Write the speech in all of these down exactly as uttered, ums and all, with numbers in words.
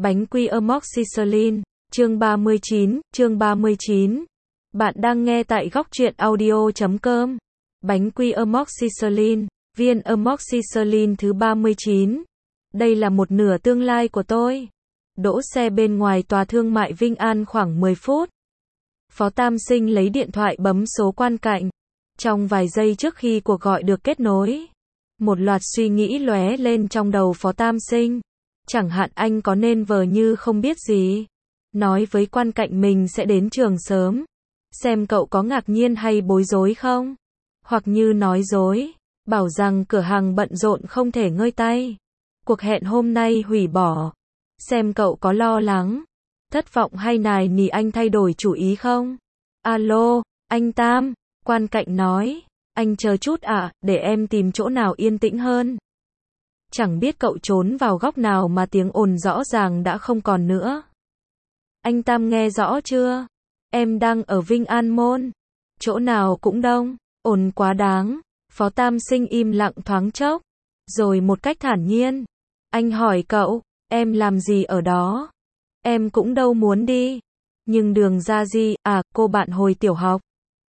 Bánh quy amoxicillin, chương ba mươi chín, chương ba mươi chín. Bạn đang nghe tại góc truyện audio chấm com. Bánh quy amoxicillin, viên amoxicillin thứ ba mươi chín. Đây là một nửa tương lai của tôi. Đỗ xe bên ngoài tòa thương mại Vinh An khoảng mười phút. Phó Tam Sinh lấy điện thoại bấm số quan cạnh. Trong vài giây trước khi cuộc gọi được kết nối, một loạt suy nghĩ lóe lên trong đầu Phó Tam Sinh. Chẳng hạn anh có nên vờ như không biết gì, nói với quan cạnh mình sẽ đến trường sớm, xem cậu có ngạc nhiên hay bối rối không? Hoặc như nói dối, bảo rằng cửa hàng bận rộn không thể ngơi tay, cuộc hẹn hôm nay hủy bỏ, xem cậu có lo lắng, thất vọng hay nài nỉ anh thay đổi chủ ý không? Alo, anh Tam, quan cạnh nói, anh chờ chút ạ, à, để em tìm chỗ nào yên tĩnh hơn. Chẳng biết cậu trốn vào góc nào mà tiếng ồn rõ ràng đã không còn nữa. Anh Tam nghe rõ chưa? Em đang ở Vinh An Mall. Chỗ nào cũng đông, ồn quá đáng. Phó Tam Sinh im lặng thoáng chốc, rồi một cách thản nhiên. Anh hỏi cậu, em làm gì ở đó? Em cũng đâu muốn đi. Nhưng Đường Gia Di, à, cô bạn hồi tiểu học.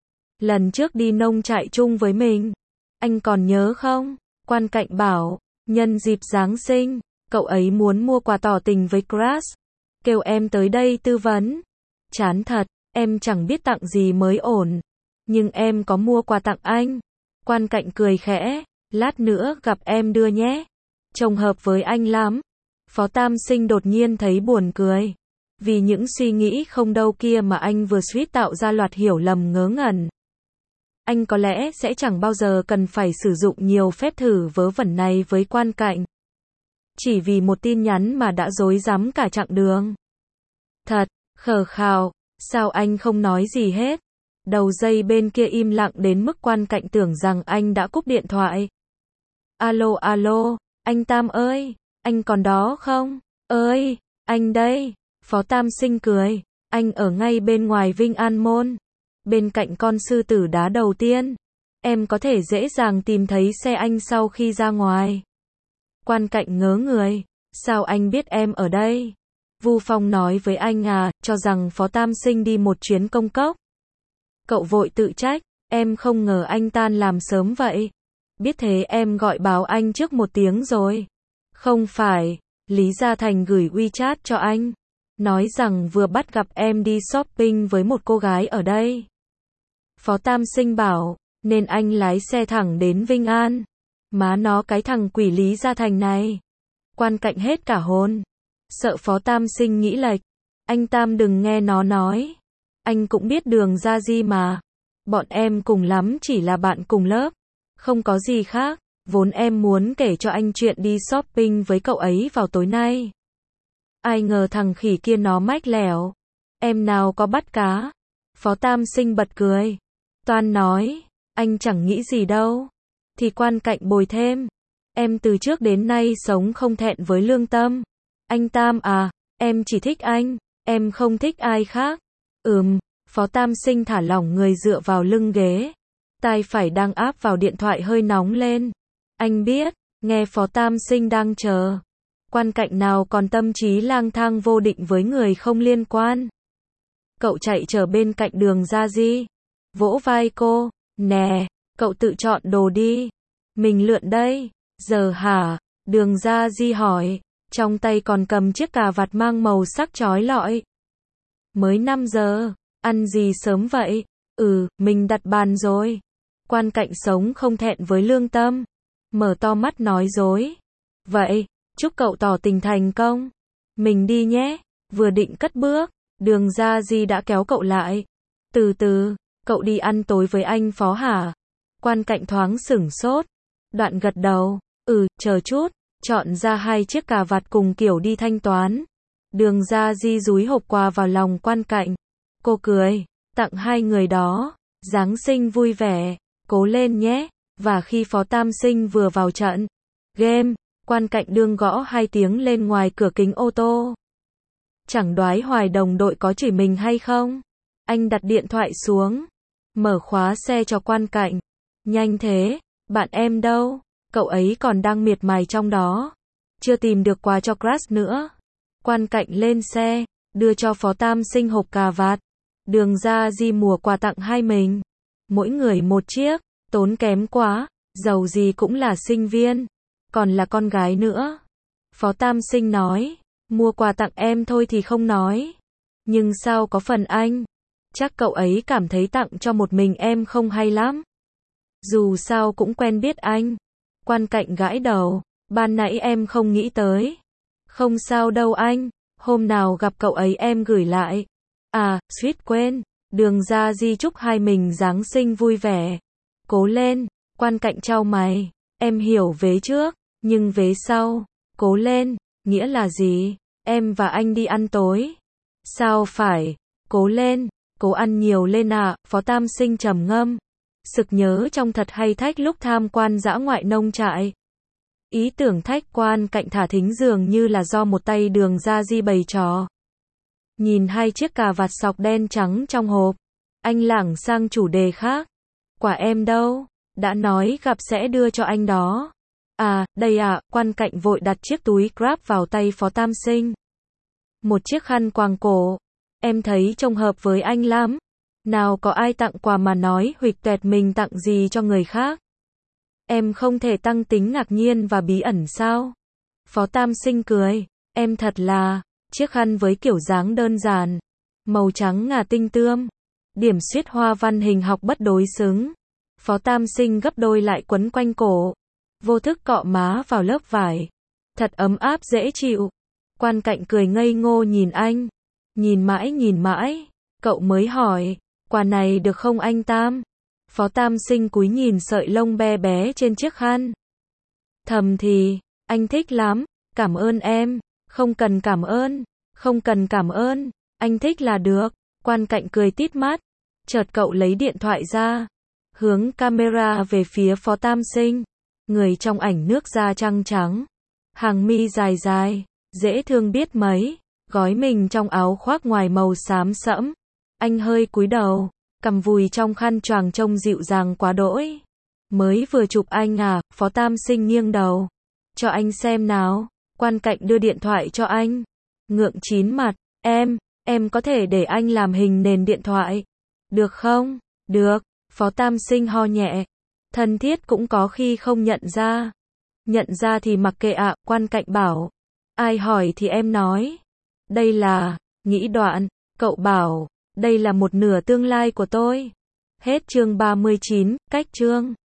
Lần trước đi nông trại chung với mình. Anh còn nhớ không? Quan cạnh bảo. Nhân dịp Giáng sinh, cậu ấy muốn mua quà tỏ tình với crush. Kêu em tới đây tư vấn. Chán thật, em chẳng biết tặng gì mới ổn. Nhưng em có mua quà tặng anh. Quan cạnh cười khẽ. Lát nữa gặp em đưa nhé. Trông hợp với anh lắm. Phó Tam Sinh đột nhiên thấy buồn cười. Vì những suy nghĩ không đâu kia mà anh vừa suýt tạo ra loạt hiểu lầm ngớ ngẩn. Anh có lẽ sẽ chẳng bao giờ cần phải sử dụng nhiều phép thử vớ vẩn này với quan cạnh. Chỉ vì một tin nhắn mà đã rối rắm cả chặng đường. Thật, khờ khào, sao anh không nói gì hết? Đầu dây bên kia im lặng đến mức quan cạnh tưởng rằng anh đã cúp điện thoại. Alo alo, anh Tam ơi, anh còn đó không? Ơi, anh đây. Phó Tam Sinh cười, anh ở ngay bên ngoài Vinh An Mall. Bên cạnh con sư tử đá đầu tiên. Em có thể dễ dàng tìm thấy xe anh sau khi ra ngoài. Quan cạnh ngớ người. Sao anh biết em ở đây? Vu Phong nói với anh à, cho rằng Phó Tam Sinh đi một chuyến công cốc. Cậu vội tự trách. Em không ngờ anh tan làm sớm vậy. Biết thế em gọi báo anh trước một tiếng rồi. Không phải, Lý Gia Thành gửi WeChat cho anh. Nói rằng vừa bắt gặp em đi shopping với một cô gái ở đây. Phó Tam Sinh bảo, nên anh lái xe thẳng đến Vinh An. Má nó cái thằng quỷ Lý Gia Thành này. Quan cạnh hết cả hồn. Sợ Phó Tam Sinh nghĩ lệch. Anh Tam đừng nghe nó nói. Anh cũng biết Đường Gia Di mà. Bọn em cùng lắm chỉ là bạn cùng lớp. Không có gì khác. Vốn em muốn kể cho anh chuyện đi shopping với cậu ấy vào tối nay. Ai ngờ thằng khỉ kia nó mách lẻo. Em nào có bắt cá. Phó Tam Sinh bật cười. Toan nói, anh chẳng nghĩ gì đâu. Thì quan cạnh bồi thêm. Em từ trước đến nay sống không thẹn với lương tâm. Anh Tam à, em chỉ thích anh, em không thích ai khác. Ừm, Phó Tam Sinh thả lỏng người dựa vào lưng ghế. Tai phải đang áp vào điện thoại hơi nóng lên. Anh biết, nghe Phó Tam Sinh đang chờ. Quan cạnh nào còn tâm trí lang thang vô định với người không liên quan. Cậu chạy trở bên cạnh Đường Gia Di. Vỗ vai cô, nè, cậu tự chọn đồ đi. Mình lượn đây, giờ hả? Đường Gia Di hỏi, trong tay còn cầm chiếc cà vạt mang màu sắc chói lọi. Mới năm giờ, ăn gì sớm vậy? Ừ, mình đặt bàn rồi. Quan cạnh sống không thẹn với lương tâm. Mở to mắt nói dối. Vậy, chúc cậu tỏ tình thành công. Mình đi nhé. Vừa định cất bước, Đường Gia Di đã kéo cậu lại. Từ từ. Cậu đi ăn tối với anh Phó hả? Quan cạnh thoáng sửng sốt. Đoạn gật đầu. Ừ, chờ chút. Chọn ra hai chiếc cà vạt cùng kiểu đi thanh toán. Đường Gia Di dúi hộp quà vào lòng quan cạnh. Cô cười. Tặng hai người đó. Giáng sinh vui vẻ. Cố lên nhé. Và khi Phó Tam Sinh vừa vào trận game, quan cạnh đương gõ hai tiếng lên ngoài cửa kính ô tô. Chẳng đoái hoài đồng đội có chửi mình hay không? Anh đặt điện thoại xuống. Mở khóa xe cho quan cạnh. Nhanh thế, bạn em đâu? Cậu ấy còn đang miệt mài trong đó. Chưa tìm được quà cho crush nữa. Quan Cạnh lên xe, đưa cho Phó Tam Sinh hộp cà vạt. Đường Gia Di mua quà tặng hai mình. Mỗi người một chiếc, tốn kém quá, dầu gì cũng là sinh viên, còn là con gái nữa. Phó Tam Sinh nói, mua quà tặng em thôi thì không nói. Nhưng sao có phần anh? Chắc cậu ấy cảm thấy tặng cho một mình em không hay lắm. Dù sao cũng quen biết anh. Quan Cạnh gãi đầu, ban nãy em không nghĩ tới. Không sao đâu anh, hôm nào gặp cậu ấy em gửi lại. À, suýt quên, Đường Gia Di chúc hai mình Giáng sinh vui vẻ. Cố lên, Quan Cạnh chau mày, em hiểu vế trước, nhưng vế sau, cố lên, nghĩa là gì? Em và anh đi ăn tối. Sao phải, cố lên, cố ăn nhiều lên à, Phó Tam Sinh trầm ngâm. Sực nhớ trong Thật Hay Thách lúc tham quan dã ngoại nông trại. Ý tưởng Thách Quan Cạnh thả thính dường như là do một tay Đường Gia Di bày trò. Nhìn hai chiếc cà vạt sọc đen trắng trong hộp, anh lảng sang chủ đề khác. Quả em đâu? Đã nói gặp sẽ đưa cho anh đó. À, đây ạ, Quan Cạnh vội đặt chiếc túi Grab vào tay Phó Tam Sinh. Một chiếc khăn quàng cổ. Em thấy trông hợp với anh lắm. Nào có ai tặng quà mà nói huỵch toẹt mình tặng gì cho người khác. Em không thể tăng tính ngạc nhiên và bí ẩn sao? Phó Tam Sinh cười. Em thật là, chiếc khăn với kiểu dáng đơn giản. Màu trắng ngà tinh tươm. Điểm xuyết hoa văn hình học bất đối xứng. Phó Tam Sinh gấp đôi lại quấn quanh cổ. Vô thức cọ má vào lớp vải. Thật ấm áp dễ chịu. Quan Cạnh cười ngây ngô nhìn anh. Nhìn mãi nhìn mãi. Cậu mới hỏi, quà này được không anh Tam? Phó Tam Sinh cúi nhìn sợi lông be bé trên chiếc khăn. Thầm thì, anh thích lắm. Cảm ơn em. Không cần cảm ơn. Không cần cảm ơn. Anh thích là được. Quan Cạnh cười tít mắt. Chợt cậu lấy điện thoại ra. Hướng camera về phía Phó Tam Sinh. Người trong ảnh nước da trắng trắng. Hàng mi dài dài. Dễ thương biết mấy. Gói mình trong áo khoác ngoài màu xám sẫm. Anh hơi cúi đầu. Cằm vùi trong khăn choàng trông dịu dàng quá đỗi. Mới vừa chụp anh à? Phó Tam Sinh nghiêng đầu. Cho anh xem nào. Quan Cạnh đưa điện thoại cho anh. Ngượng chín mặt. Em, em có thể để anh làm hình nền điện thoại. Được không? Được. Phó Tam Sinh ho nhẹ. Thân thiết cũng có khi không nhận ra. Nhận ra thì mặc kệ ạ, Quan Cạnh bảo. Ai hỏi thì em nói. Đây là, nghĩ đoạn, cậu bảo, đây là một nửa tương lai của tôi. Hết chương ba mươi chín, cách chương.